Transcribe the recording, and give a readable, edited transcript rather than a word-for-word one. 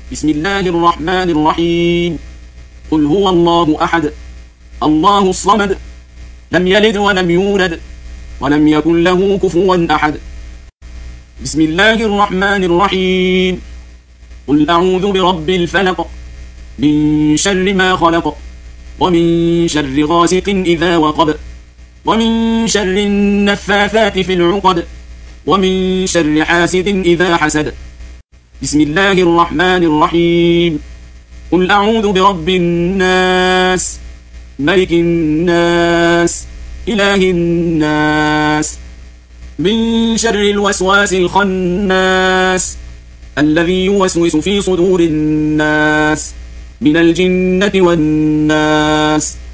بسم الله الرحمن الرحيم. قل هو الله أحد الله الصمد لم يلد ولم يولد ولم يكن له كفوا أحد. بسم الله الرحمن الرحيم. قل أعوذ برب الفلق من شر ما خلق ومن شر غاسق إذا وقب ومن شر النفاثات في العقد ومن شر حاسد إذا حسد. بسم الله الرحمن الرحيم. قل أعوذ برب الناس ملك الناس إله الناس من شر الوسواس الخناس الذي يوسوس في صدور الناس من الجنة والناس.